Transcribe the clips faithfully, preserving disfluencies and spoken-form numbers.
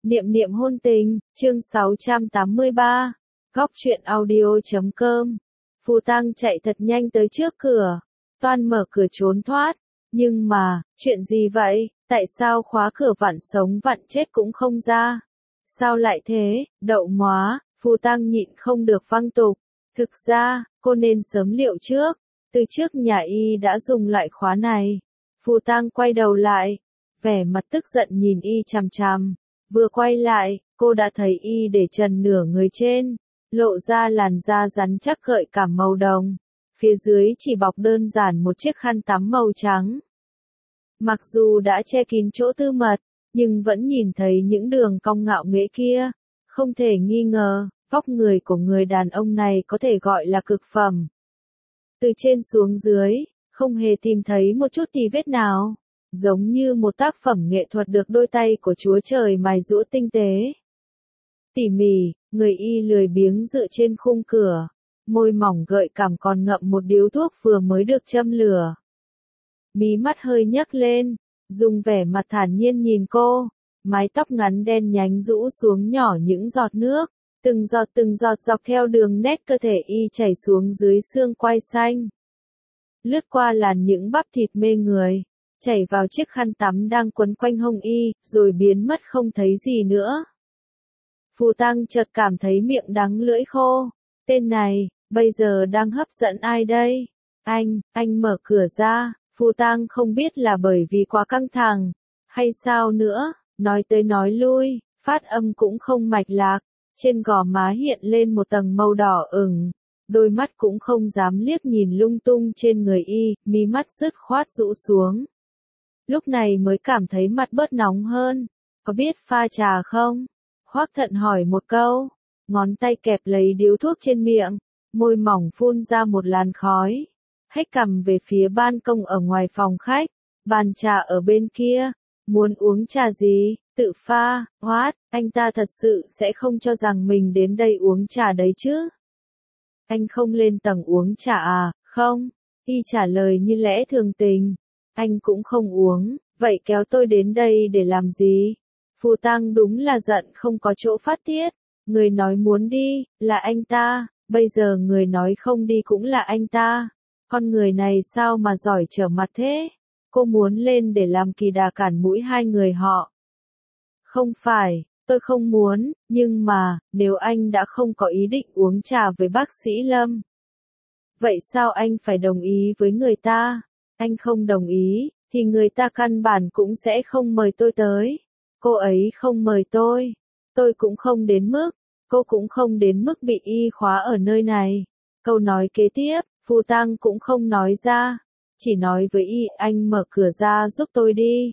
Niệm niệm hôn tình, chương sáu trăm tám mươi ba, góc truyện audio chấm com. Phù Tăng chạy thật nhanh tới trước cửa, toan mở cửa trốn thoát, nhưng mà, chuyện gì vậy, tại sao khóa cửa vặn sống vặn chết cũng không ra? Sao lại thế, đậu móa, Phù Tăng nhịn không được văng tục, thực ra, cô nên sớm liệu trước, từ trước nhà y đã dùng loại khóa này. Phù Tăng quay đầu lại, vẻ mặt tức giận nhìn y chằm chằm. Vừa quay lại, cô đã thấy y để trần nửa người trên, lộ ra làn da rắn chắc gợi cảm màu đồng. Phía dưới chỉ bọc đơn giản một chiếc khăn tắm màu trắng. Mặc dù đã che kín chỗ tư mật, nhưng vẫn nhìn thấy những đường cong ngạo nghễ kia. Không thể nghi ngờ, vóc người của người đàn ông này có thể gọi là cực phẩm. Từ trên xuống dưới, không hề tìm thấy một chút tì vết nào. Giống như một tác phẩm nghệ thuật được đôi tay của Chúa Trời mài giũa tinh tế. Tỉ mỉ, người y lười biếng dựa trên khung cửa, môi mỏng gợi cảm còn ngậm một điếu thuốc vừa mới được châm lửa. Mí mắt hơi nhấc lên, dùng vẻ mặt thản nhiên nhìn cô, mái tóc ngắn đen nhánh rũ xuống nhỏ những giọt nước, từng giọt từng giọt dọc theo đường nét cơ thể y chảy xuống dưới xương quai xanh. Lướt qua làn những bắp thịt mê người, chảy vào chiếc khăn tắm đang quấn quanh hông y, rồi biến mất không thấy gì nữa. Phù Tăng chợt cảm thấy miệng đắng lưỡi khô. Tên này, bây giờ đang hấp dẫn ai đây? Anh, anh mở cửa ra. Phù Tăng không biết là bởi vì quá căng thẳng, hay sao nữa, nói tới nói lui, phát âm cũng không mạch lạc. Trên gò má hiện lên một tầng màu đỏ ửng, đôi mắt cũng không dám liếc nhìn lung tung trên người y, mí mắt dứt khoát rũ xuống. Lúc này mới cảm thấy mặt bớt nóng hơn. Có biết pha trà không? Hoắc Thận hỏi một câu. Ngón tay kẹp lấy điếu thuốc trên miệng, môi mỏng phun ra một làn khói. Hách cằm về phía ban công ở ngoài phòng khách. Bàn trà ở bên kia. Muốn uống trà gì? Tự pha. Hoát, anh ta thật sự sẽ không cho rằng mình đến đây uống trà đấy chứ? Anh không lên tầng uống trà à? Không. Y trả lời như lẽ thường tình. Anh cũng không uống, vậy kéo tôi đến đây để làm gì? Phù Tăng đúng là giận không có chỗ phát tiết. Người nói muốn đi, là anh ta, bây giờ người nói không đi cũng là anh ta. Con người này sao mà giỏi trở mặt thế? Cô muốn lên để làm kỳ đà cản mũi hai người họ. Không phải, tôi không muốn, nhưng mà, nếu anh đã không có ý định uống trà với bác sĩ Lâm. Vậy sao anh phải đồng ý với người ta? Anh không đồng ý, thì người ta căn bản cũng sẽ không mời tôi tới. Cô ấy không mời tôi. Tôi cũng không đến mức. Cô cũng không đến mức bị y khóa ở nơi này. Câu nói kế tiếp, Phù Tăng cũng không nói ra. Chỉ nói với y, anh mở cửa ra giúp tôi đi.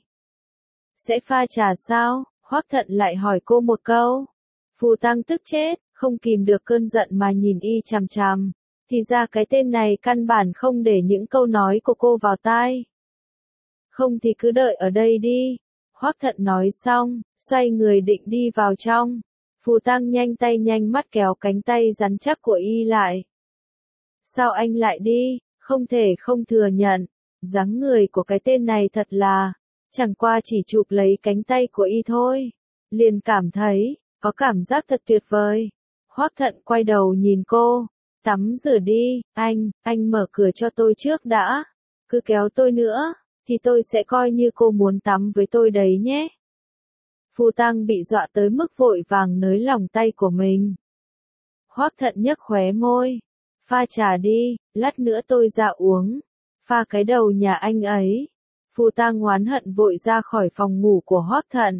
Sẽ pha trà sao? Hoắc Thận lại hỏi cô một câu. Phù Tăng tức chết, không kìm được cơn giận mà nhìn y chằm chằm. Thì ra cái tên này căn bản không để những câu nói của cô vào tai. Không thì cứ đợi ở đây đi. Hoắc Thận nói xong, xoay người định đi vào trong. Phù Tăng nhanh tay nhanh mắt kéo cánh tay rắn chắc của y lại. Sao anh lại đi? Không thể không thừa nhận. Dáng người của cái tên này thật là, chẳng qua chỉ chụp lấy cánh tay của y thôi. Liền cảm thấy, có cảm giác thật tuyệt vời. Hoắc Thận quay đầu nhìn cô. Tắm rửa đi, anh, anh mở cửa cho tôi trước đã. Cứ kéo tôi nữa, thì tôi sẽ coi như cô muốn tắm với tôi đấy nhé. Phù Tăng bị dọa tới mức vội vàng nới lỏng tay của mình. Hoắc Thận nhếch khóe môi. Pha trà đi, lát nữa tôi ra uống. Pha cái đầu nhà anh ấy. Phù Tăng oán hận vội ra khỏi phòng ngủ của Hoắc Thận.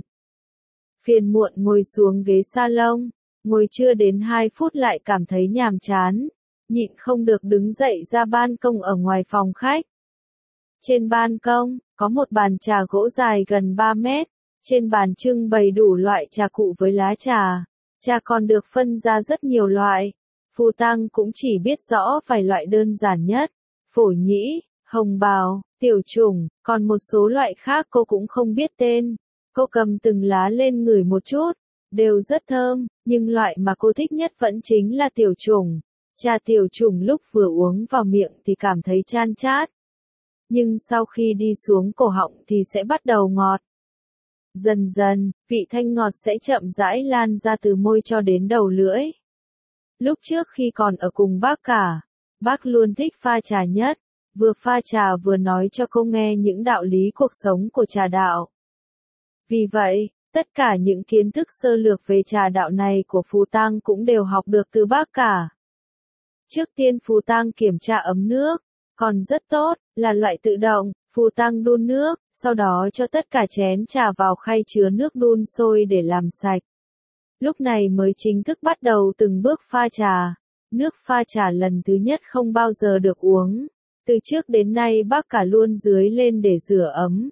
Phiền muộn ngồi xuống ghế salon. Ngồi chưa đến hai phút lại cảm thấy nhàm chán, nhịn không được đứng dậy ra ban công ở ngoài phòng khách. Trên ban công, có một bàn trà gỗ dài gần ba mét, trên bàn trưng bày đủ loại trà cụ với lá trà. Trà còn được phân ra rất nhiều loại. Phù Tăng cũng chỉ biết rõ vài loại đơn giản nhất, phổ nhĩ, hồng bào, tiểu chủng, còn một số loại khác cô cũng không biết tên. Cô cầm từng lá lên ngửi một chút. Đều rất thơm, nhưng loại mà cô thích nhất vẫn chính là tiểu chủng. Trà tiểu chủng lúc vừa uống vào miệng thì cảm thấy chan chát. Nhưng sau khi đi xuống cổ họng thì sẽ bắt đầu ngọt. Dần dần, vị thanh ngọt sẽ chậm rãi lan ra từ môi cho đến đầu lưỡi. Lúc trước khi còn ở cùng bác cả, bác luôn thích pha trà nhất, vừa pha trà vừa nói cho cô nghe những đạo lý cuộc sống của trà đạo. Vì vậy, tất cả những kiến thức sơ lược về trà đạo này của Phù Tang cũng đều học được từ bác cả. Trước tiên Phù Tang kiểm tra ấm nước, còn rất tốt, là loại tự động. Phù Tang đun nước, sau đó cho tất cả chén trà vào khay chứa nước đun sôi để làm sạch. Lúc này mới chính thức bắt đầu từng bước pha trà. Nước pha trà lần thứ nhất không bao giờ được uống. Từ trước đến nay bác cả luôn dưới lên để rửa ấm.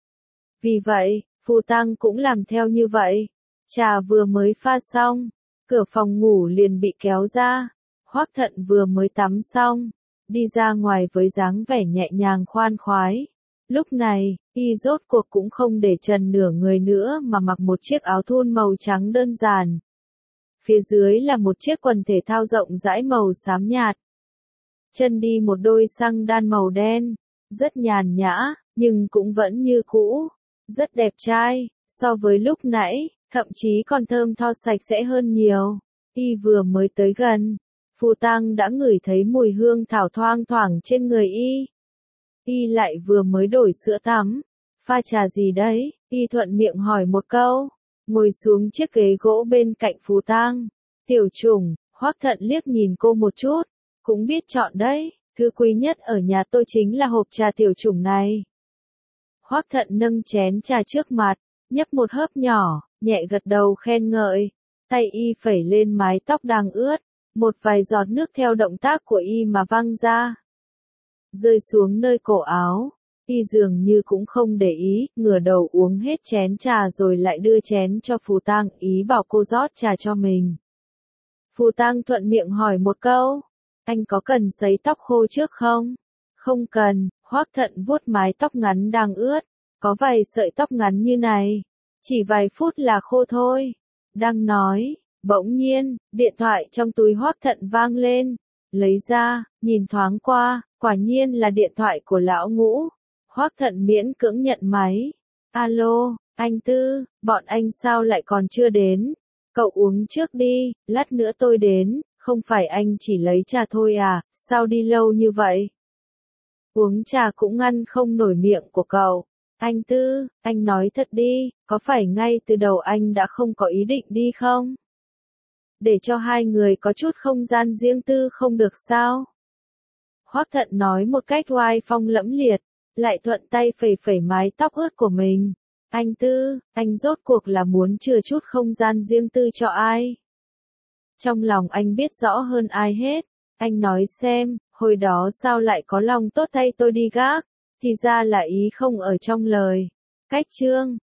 Vì vậy, Phù Tang cũng làm theo như vậy. Trà vừa mới pha xong, cửa phòng ngủ liền bị kéo ra. Hoắc Thận vừa mới tắm xong, đi ra ngoài với dáng vẻ nhẹ nhàng khoan khoái. Lúc này, y rốt cuộc cũng không để trần nửa người nữa mà mặc một chiếc áo thun màu trắng đơn giản. Phía dưới là một chiếc quần thể thao rộng rãi màu xám nhạt. Chân đi một đôi xăng đan màu đen, rất nhàn nhã, nhưng cũng vẫn như cũ, rất đẹp trai, so với lúc nãy, thậm chí còn thơm tho sạch sẽ hơn nhiều. Y vừa mới tới gần, Phù Tang đã ngửi thấy mùi hương thảo thoang thoảng trên người y. Y lại vừa mới đổi sữa tắm. Pha trà gì đấy? Y thuận miệng hỏi một câu. Ngồi xuống chiếc ghế gỗ bên cạnh Phù Tang. Tiểu Trùng, Hoắc Thận liếc nhìn cô một chút. Cũng biết chọn đấy. Thứ quý nhất ở nhà tôi chính là hộp trà Tiểu Trùng này. Hoắc Thận nâng chén trà trước mặt, nhấp một hớp nhỏ, nhẹ gật đầu khen ngợi. Tay y phẩy lên mái tóc đang ướt. Một vài giọt nước theo động tác của y mà văng ra. Rơi xuống nơi cổ áo, y dường như cũng không để ý, ngửa đầu uống hết chén trà rồi lại đưa chén cho Phù Tang, ý bảo cô rót trà cho mình. Phù Tang thuận miệng hỏi một câu, anh có cần sấy tóc khô trước không? Không cần, Hoắc Thận vuốt mái tóc ngắn đang ướt, có vài sợi tóc ngắn như này, chỉ vài phút là khô thôi. Đang nói, bỗng nhiên, điện thoại trong túi Hoắc Thận vang lên, lấy ra, nhìn thoáng qua. Quả nhiên là điện thoại của lão Ngũ. Hoắc Thận miễn cưỡng nhận máy. Alo, anh Tư, bọn anh sao lại còn chưa đến? Cậu uống trước đi, lát nữa tôi đến. Không phải anh chỉ lấy trà thôi à, sao đi lâu như vậy? Uống trà cũng ngăn không nổi miệng của cậu. Anh Tư, anh nói thật đi, có phải ngay từ đầu anh đã không có ý định đi không? Để cho hai người có chút không gian riêng tư không được sao? Hoắc Thận nói một cách oai phong lẫm liệt, lại thuận tay phẩy phẩy mái tóc ướt của mình. Anh Tư, anh rốt cuộc là muốn chừa chút không gian riêng tư cho ai? Trong lòng anh biết rõ hơn ai hết. Anh nói xem, hồi đó sao lại có lòng tốt thay tôi đi gác? Thì ra là ý không ở trong lời. Cách chương